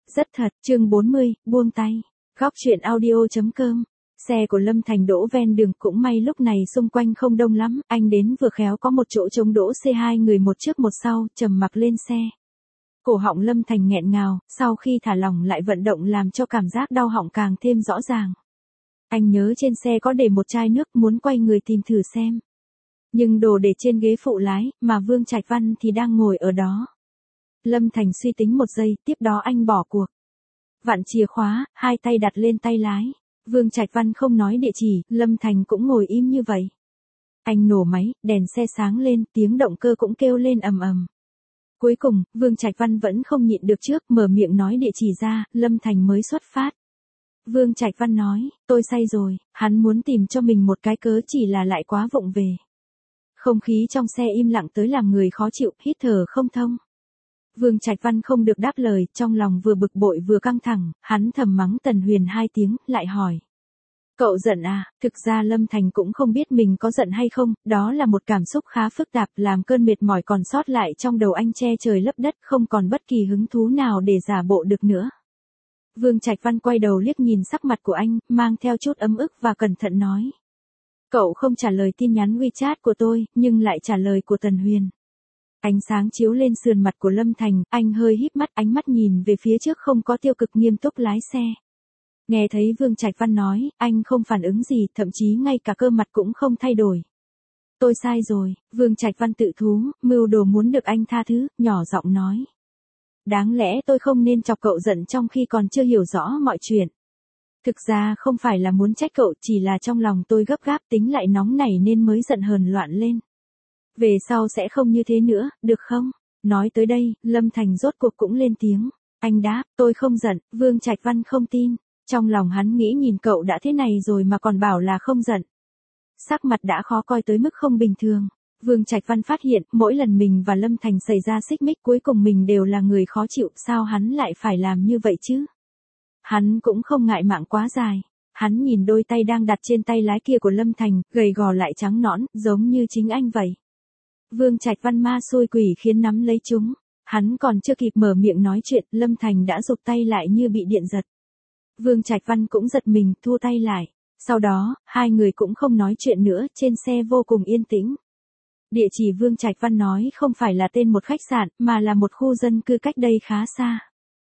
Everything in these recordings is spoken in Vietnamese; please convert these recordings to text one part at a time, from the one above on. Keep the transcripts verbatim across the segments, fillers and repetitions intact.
Rất thật, chương bốn mươi, buông tay. Góc truyện audio chấm com. Xe của Lâm Thành đỗ ven đường, cũng may lúc này xung quanh không đông lắm, anh đến vừa khéo có một chỗ trống đỗ xe hai người một trước một sau, trầm mặc lên xe. Cổ họng Lâm Thành nghẹn ngào, sau khi thả lỏng lại vận động làm cho cảm giác đau họng càng thêm rõ ràng. Anh nhớ trên xe có để một chai nước, muốn quay người tìm thử xem. Nhưng đồ để trên ghế phụ lái, mà Vương Trạch Văn thì đang ngồi ở đó. Lâm Thành suy tính một giây, tiếp đó anh bỏ cuộc. Vặn chìa khóa, hai tay đặt lên tay lái. Vương Trạch Văn không nói địa chỉ, Lâm Thành cũng ngồi im như vậy. Anh nổ máy, đèn xe sáng lên, tiếng động cơ cũng kêu lên ầm ầm. Cuối cùng, Vương Trạch Văn vẫn không nhịn được trước, mở miệng nói địa chỉ ra, Lâm Thành mới xuất phát. Vương Trạch Văn nói, tôi say rồi, hắn muốn tìm cho mình một cái cớ, chỉ là lại quá vụng về. Không khí trong xe im lặng tới làm người khó chịu, hít thở không thông. Vương Trạch Văn không được đáp lời, trong lòng vừa bực bội vừa căng thẳng, hắn thầm mắng Tần Huyền hai tiếng, lại hỏi. Cậu giận à? Thực ra Lâm Thành cũng không biết mình có giận hay không, đó là một cảm xúc khá phức tạp, làm cơn mệt mỏi còn sót lại trong đầu anh che trời lấp đất, không còn bất kỳ hứng thú nào để giả bộ được nữa. Vương Trạch Văn quay đầu liếc nhìn sắc mặt của anh, mang theo chút ấm ức và cẩn thận nói. Cậu không trả lời tin nhắn WeChat của tôi, nhưng lại trả lời của Tần Huyền. Ánh sáng chiếu lên sườn mặt của Lâm Thành, anh hơi híp mắt, ánh mắt nhìn về phía trước không có tiêu cực, nghiêm túc lái xe. Nghe thấy Vương Trạch Văn nói, anh không phản ứng gì, thậm chí ngay cả cơ mặt cũng không thay đổi. Tôi sai rồi, Vương Trạch Văn tự thú, mưu đồ muốn được anh tha thứ, nhỏ giọng nói. Đáng lẽ tôi không nên chọc cậu giận trong khi còn chưa hiểu rõ mọi chuyện. Thực ra không phải là muốn trách cậu, chỉ là trong lòng tôi gấp gáp, tính lại nóng nảy nên mới giận hờn loạn lên. Về sau sẽ không như thế nữa, được không? Nói tới đây, Lâm Thành rốt cuộc cũng lên tiếng. Anh đáp, tôi không giận. Vương Trạch Văn không tin. Trong lòng hắn nghĩ nhìn cậu đã thế này rồi mà còn bảo là không giận. Sắc mặt đã khó coi tới mức không bình thường. Vương Trạch Văn phát hiện, mỗi lần mình và Lâm Thành xảy ra xích mích cuối cùng mình đều là người khó chịu, sao hắn lại phải làm như vậy chứ? Hắn cũng không ngại mạng quá dài. Hắn nhìn đôi tay đang đặt trên tay lái kia của Lâm Thành, gầy gò lại trắng nõn, giống như chính anh vậy. Vương Trạch Văn ma xui quỷ khiến nắm lấy chúng. Hắn còn chưa kịp mở miệng nói chuyện, Lâm Thành đã giục tay lại như bị điện giật. Vương Trạch Văn cũng giật mình, thua tay lại. Sau đó, hai người cũng không nói chuyện nữa, trên xe vô cùng yên tĩnh. Địa chỉ Vương Trạch Văn nói không phải là tên một khách sạn, mà là một khu dân cư cách đây khá xa.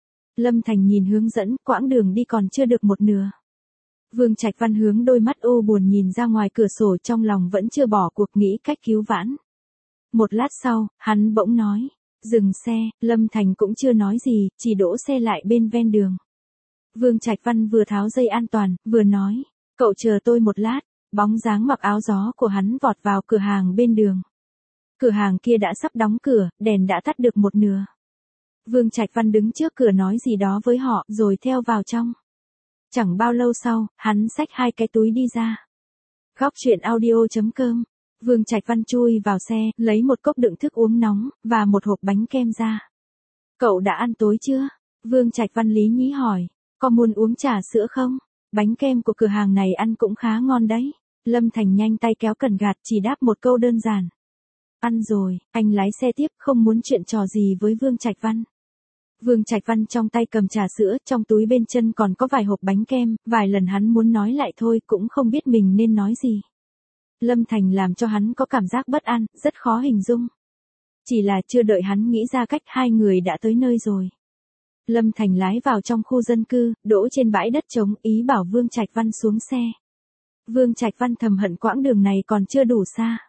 Lâm Thành nhìn hướng dẫn, quãng đường đi còn chưa được một nửa. Vương Trạch Văn hướng đôi mắt u buồn nhìn ra ngoài cửa sổ, trong lòng vẫn chưa bỏ cuộc nghĩ cách cứu vãn. Một lát sau, hắn bỗng nói, dừng xe. Lâm Thành cũng chưa nói gì, chỉ đỗ xe lại bên ven đường. Vương Trạch Văn vừa tháo dây an toàn, vừa nói, cậu chờ tôi một lát. Bóng dáng mặc áo gió của hắn vọt vào cửa hàng bên đường. Cửa hàng kia đã sắp đóng cửa, đèn đã tắt được một nửa. Vương Trạch Văn đứng trước cửa nói gì đó với họ, rồi theo vào trong. Chẳng bao lâu sau, hắn xách hai cái túi đi ra. Góc truyện audio chấm com. Vương Trạch Văn chui vào xe, lấy một cốc đựng thức uống nóng, và một hộp bánh kem ra. Cậu đã ăn tối chưa? Vương Trạch Văn lý nhí hỏi. Có muốn uống trà sữa không? Bánh kem của cửa hàng này ăn cũng khá ngon đấy. Lâm Thành nhanh tay kéo cần gạt, chỉ đáp một câu đơn giản. Ăn rồi, anh lái xe tiếp, không muốn chuyện trò gì với Vương Trạch Văn. Vương Trạch Văn trong tay cầm trà sữa, trong túi bên chân còn có vài hộp bánh kem, vài lần hắn muốn nói lại thôi cũng không biết mình nên nói gì. Lâm Thành làm cho hắn có cảm giác bất an, rất khó hình dung. Chỉ là chưa đợi hắn nghĩ ra cách, hai người đã tới nơi rồi. Lâm Thành lái vào trong khu dân cư, đỗ trên bãi đất trống, ý bảo Vương Trạch Văn xuống xe. Vương Trạch Văn thầm hận quãng đường này còn chưa đủ xa.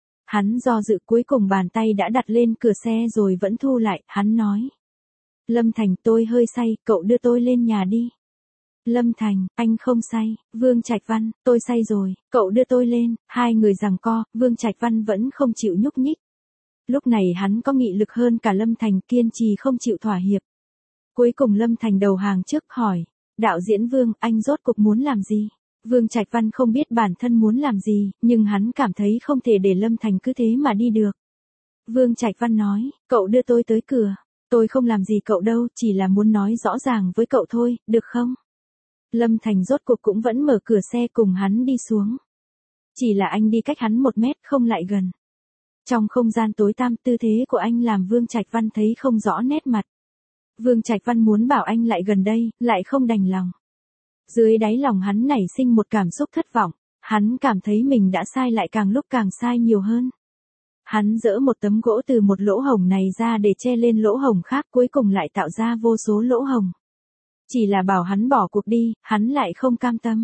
Hắn do dự, cuối cùng bàn tay đã đặt lên cửa xe rồi vẫn thu lại, hắn nói. Lâm Thành, tôi hơi say, cậu đưa tôi lên nhà đi. Lâm Thành, anh không say. Vương Trạch Văn, tôi say rồi, cậu đưa tôi lên. Hai người giằng co, Vương Trạch Văn vẫn không chịu nhúc nhích. Lúc này hắn có nghị lực hơn cả Lâm Thành, kiên trì không chịu thỏa hiệp. Cuối cùng Lâm Thành đầu hàng trước, hỏi. Đạo diễn Vương, anh rốt cuộc muốn làm gì? Vương Trạch Văn không biết bản thân muốn làm gì, nhưng hắn cảm thấy không thể để Lâm Thành cứ thế mà đi được. Vương Trạch Văn nói, cậu đưa tôi tới cửa. Tôi không làm gì cậu đâu, chỉ là muốn nói rõ ràng với cậu thôi, được không? Lâm Thành rốt cuộc cũng vẫn mở cửa xe cùng hắn đi xuống. Chỉ là anh đi cách hắn một mét, không lại gần. Trong không gian tối tăm, tư thế của anh làm Vương Trạch Văn thấy không rõ nét mặt. Vương Trạch Văn muốn bảo anh lại gần đây, lại không đành lòng. Dưới đáy lòng hắn nảy sinh một cảm xúc thất vọng, hắn cảm thấy mình đã sai lại càng lúc càng sai nhiều hơn. Hắn giở một tấm gỗ từ một lỗ hổng này ra để che lên lỗ hổng khác, cuối cùng lại tạo ra vô số lỗ hổng. Chỉ là bảo hắn bỏ cuộc đi, hắn lại không cam tâm.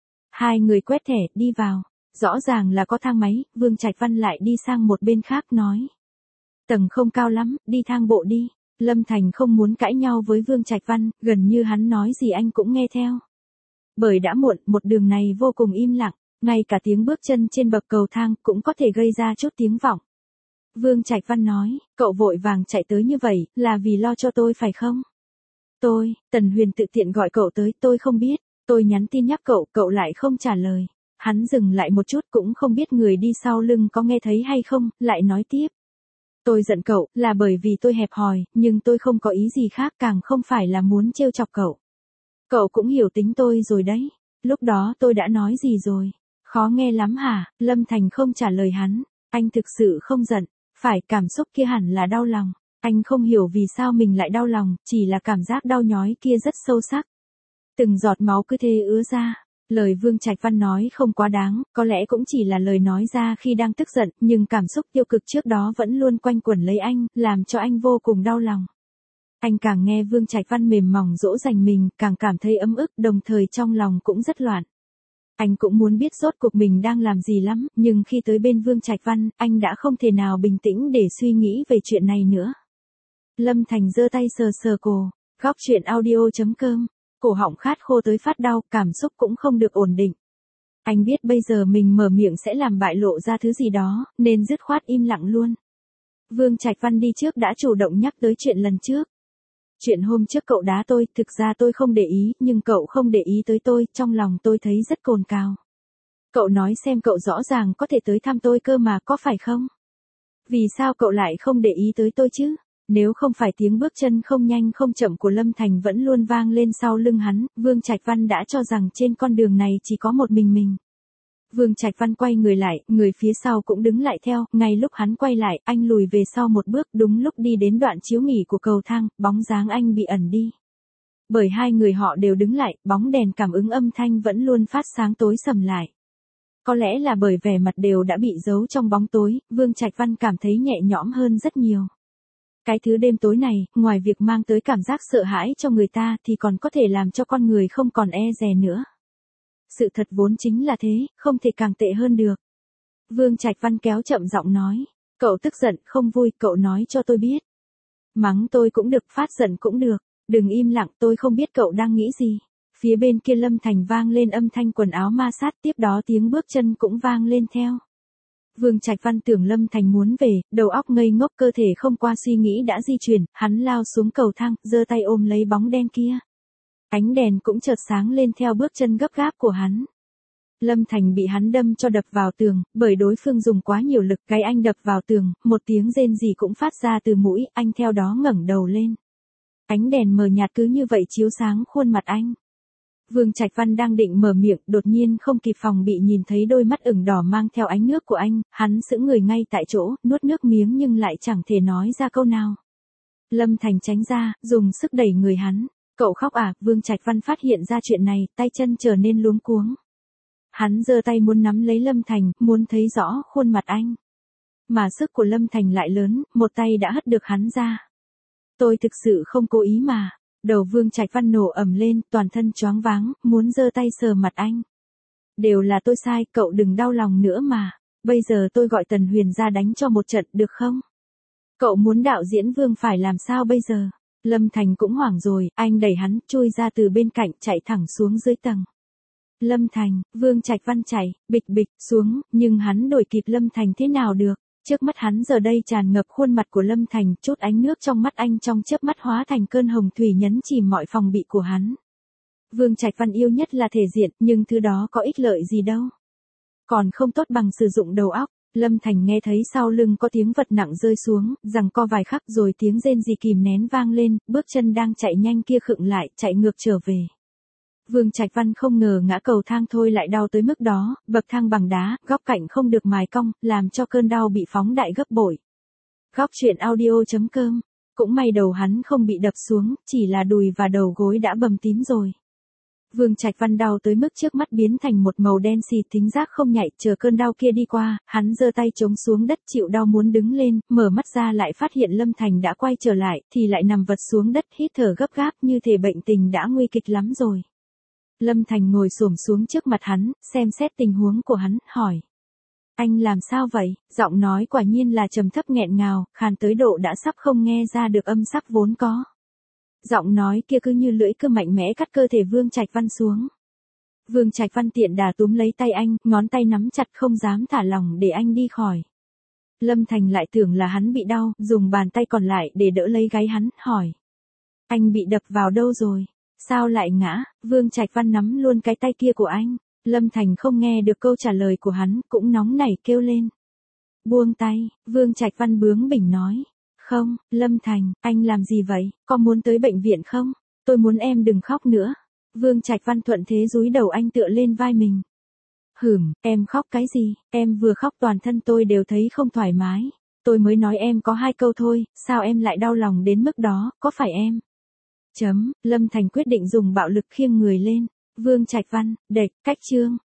Hai người quét thẻ, đi vào. Rõ ràng là có thang máy, Vương Trạch Văn lại đi sang một bên khác nói. Tầng không cao lắm, đi thang bộ đi. Lâm Thành không muốn cãi nhau với Vương Trạch Văn, gần như hắn nói gì anh cũng nghe theo. Bởi đã muộn, một đường này vô cùng im lặng, ngay cả tiếng bước chân trên bậc cầu thang cũng có thể gây ra chút tiếng vọng. Vương Trạch Văn nói, cậu vội vàng chạy tới như vậy, là vì lo cho tôi phải không? Tôi, Tần Huyền tự tiện gọi cậu tới, tôi không biết, tôi nhắn tin nhắc cậu, cậu lại không trả lời. Hắn dừng lại một chút cũng không biết người đi sau lưng có nghe thấy hay không, lại nói tiếp. Tôi giận cậu, là bởi vì tôi hẹp hòi, nhưng tôi không có ý gì khác, càng không phải là muốn trêu chọc cậu. Cậu cũng hiểu tính tôi rồi đấy. Lúc đó tôi đã nói gì rồi? Khó nghe lắm hả? Lâm Thành không trả lời hắn. Anh thực sự không giận. Phải, cảm xúc kia hẳn là đau lòng. Anh không hiểu vì sao mình lại đau lòng, chỉ là cảm giác đau nhói kia rất sâu sắc. Từng giọt máu cứ thế ứa ra. Lời Vương Trạch Văn nói không quá đáng, có lẽ cũng chỉ là lời nói ra khi đang tức giận, nhưng cảm xúc tiêu cực trước đó vẫn luôn quanh quẩn lấy anh, làm cho anh vô cùng đau lòng. Anh càng nghe Vương Trạch Văn mềm mỏng dỗ dành mình, càng cảm thấy ấm ức, đồng thời trong lòng cũng rất loạn. Anh cũng muốn biết rốt cuộc mình đang làm gì lắm, nhưng khi tới bên Vương Trạch Văn, anh đã không thể nào bình tĩnh để suy nghĩ về chuyện này nữa. Lâm Thành giơ tay sờ sờ cổ, góc chuyện audio chấm com. Cổ họng khát khô tới phát đau, cảm xúc cũng không được ổn định. Anh biết bây giờ mình mở miệng sẽ làm bại lộ ra thứ gì đó, nên dứt khoát im lặng luôn. Vương Trạch Văn đi trước đã chủ động nhắc tới chuyện lần trước. Chuyện hôm trước cậu đá tôi, thực ra tôi không để ý, nhưng cậu không để ý tới tôi, trong lòng tôi thấy rất cồn cào. Cậu nói xem cậu rõ ràng có thể tới thăm tôi cơ mà, có phải không? Vì sao cậu lại không để ý tới tôi chứ? Nếu không phải tiếng bước chân không nhanh không chậm của Lâm Thành vẫn luôn vang lên sau lưng hắn, Vương Trạch Văn đã cho rằng trên con đường này chỉ có một mình mình. Vương Trạch Văn quay người lại, người phía sau cũng đứng lại theo, ngay lúc hắn quay lại, anh lùi về sau một bước, đúng lúc đi đến đoạn chiếu nghỉ của cầu thang, bóng dáng anh bị ẩn đi. Bởi hai người họ đều đứng lại, bóng đèn cảm ứng âm thanh vẫn luôn phát sáng tối sầm lại. Có lẽ là bởi vẻ mặt đều đã bị giấu trong bóng tối, Vương Trạch Văn cảm thấy nhẹ nhõm hơn rất nhiều. Cái thứ đêm tối này, ngoài việc mang tới cảm giác sợ hãi cho người ta thì còn có thể làm cho con người không còn e dè nữa. Sự thật vốn chính là thế, không thể càng tệ hơn được. Vương Trạch Văn kéo chậm giọng nói. Cậu tức giận, không vui, cậu nói cho tôi biết. Mắng tôi cũng được, phát giận cũng được. Đừng im lặng, tôi không biết cậu đang nghĩ gì. Phía bên kia Lâm Thành vang lên âm thanh quần áo ma sát, tiếp đó tiếng bước chân cũng vang lên theo. Vương Trạch Văn tưởng Lâm Thành muốn về, đầu óc ngây ngốc, cơ thể không qua suy nghĩ đã di chuyển, hắn lao xuống cầu thang, giơ tay ôm lấy bóng đen kia. Ánh đèn cũng chợt sáng lên theo bước chân gấp gáp của hắn. Lâm Thành bị hắn đâm cho đập vào tường, bởi đối phương dùng quá nhiều lực, gáy anh đập vào tường, một tiếng rên rỉ cũng phát ra từ mũi, anh theo đó ngẩng đầu lên. Ánh đèn mờ nhạt cứ như vậy chiếu sáng khuôn mặt anh. Vương Trạch Văn đang định mở miệng, đột nhiên không kịp phòng bị nhìn thấy đôi mắt ửng đỏ mang theo ánh nước của anh, hắn sững người ngay tại chỗ, nuốt nước miếng nhưng lại chẳng thể nói ra câu nào. Lâm Thành tránh ra, dùng sức đẩy người hắn. Cậu khóc à? Vương Trạch Văn phát hiện ra chuyện này, tay chân trở nên luống cuống. Hắn giơ tay muốn nắm lấy Lâm Thành, muốn thấy rõ khuôn mặt anh. Mà sức của Lâm Thành lại lớn, một tay đã hất được hắn ra. Tôi thực sự không cố ý mà. Đầu Vương Trạch Văn nổ ầm lên, toàn thân choáng váng, muốn giơ tay sờ mặt anh. Đều là tôi sai, cậu đừng đau lòng nữa mà. Bây giờ tôi gọi Tần Huyền ra đánh cho một trận, được không? Cậu muốn đạo diễn Vương phải làm sao bây giờ? Lâm Thành cũng hoảng rồi, anh đẩy hắn, chui ra từ bên cạnh, chạy thẳng xuống dưới tầng. Lâm Thành, Vương Trạch Văn chạy, bịch bịch, xuống, nhưng hắn đuổi kịp Lâm Thành thế nào được? Trước mắt hắn giờ đây tràn ngập khuôn mặt của Lâm Thành, chút ánh nước trong mắt anh trong chớp mắt hóa thành cơn hồng thủy nhấn chìm mọi phòng bị của hắn. Vương Trạch Văn yêu nhất là thể diện, nhưng thứ đó có ích lợi gì đâu. Còn không tốt bằng sử dụng đầu óc. Lâm Thành nghe thấy sau lưng có tiếng vật nặng rơi xuống, giằng co vài khắc rồi tiếng rên rỉ kìm nén vang lên, bước chân đang chạy nhanh kia khựng lại, chạy ngược trở về. Vương Trạch Văn không ngờ ngã cầu thang thôi lại đau tới mức đó, bậc thang bằng đá, góc cạnh không được mài cong, làm cho cơn đau bị phóng đại gấp bội. Góc chuyện audio chấm com cũng may đầu hắn không bị đập xuống, chỉ là đùi và đầu gối đã bầm tím rồi. Vương Trạch Văn đau tới mức trước mắt biến thành một màu đen xì, thính giác không nhạy, chờ cơn đau kia đi qua, hắn giơ tay chống xuống đất chịu đau muốn đứng lên, mở mắt ra lại phát hiện Lâm Thành đã quay trở lại, thì lại nằm vật xuống đất hít thở gấp gáp như thể bệnh tình đã nguy kịch lắm rồi. Lâm Thành ngồi xổm xuống trước mặt hắn, xem xét tình huống của hắn, hỏi. Anh làm sao vậy? Giọng nói quả nhiên là trầm thấp nghẹn ngào, khàn tới độ đã sắp không nghe ra được âm sắc vốn có. Giọng nói kia cứ như lưỡi cưa mạnh mẽ cắt cơ thể Vương Trạch Văn xuống. Vương Trạch Văn tiện đà túm lấy tay anh, ngón tay nắm chặt không dám thả lỏng để anh đi khỏi. Lâm Thành lại tưởng là hắn bị đau, dùng bàn tay còn lại để đỡ lấy gáy hắn, hỏi. Anh bị đập vào đâu rồi? Sao lại ngã? Vương Trạch Văn nắm luôn cái tay kia của anh. Lâm Thành không nghe được câu trả lời của hắn, cũng nóng nảy kêu lên. Buông tay, Vương Trạch Văn bướng bỉnh nói. Không, Lâm Thành, anh làm gì vậy, có muốn tới bệnh viện không? Tôi muốn em đừng khóc nữa. Vương Trạch Văn thuận thế dúi đầu anh tựa lên vai mình. Hửm, em khóc cái gì, em vừa khóc toàn thân tôi đều thấy không thoải mái. Tôi mới nói em có hai câu thôi, sao em lại đau lòng đến mức đó, có phải em? Chấm, Lâm Thành quyết định dùng bạo lực khiêng người lên. Vương Trạch Văn, đệch, cách chương.